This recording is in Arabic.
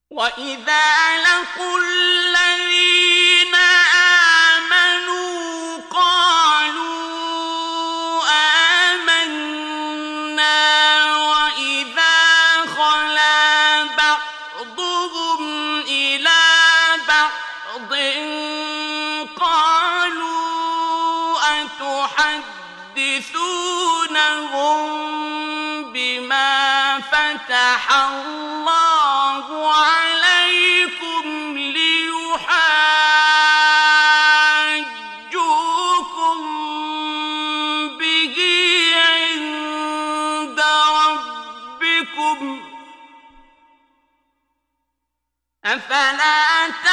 وَإِذَا لَقُوا الَّذِينَ آمَنُوا قَالُوا آمَنَّا وَإِذَا خَلَا بَعْضُهُمْ إِلَىٰ بَعْضٍ قَالُوا أَتُحَدِّثُونَهُم بِمَا فَتَحَ اللَّهُ عَلَيْكُمْ لِيُحَاجُّوكُم بِهِ عِندَ رَبِّكُمْ ۚ أَفَلَا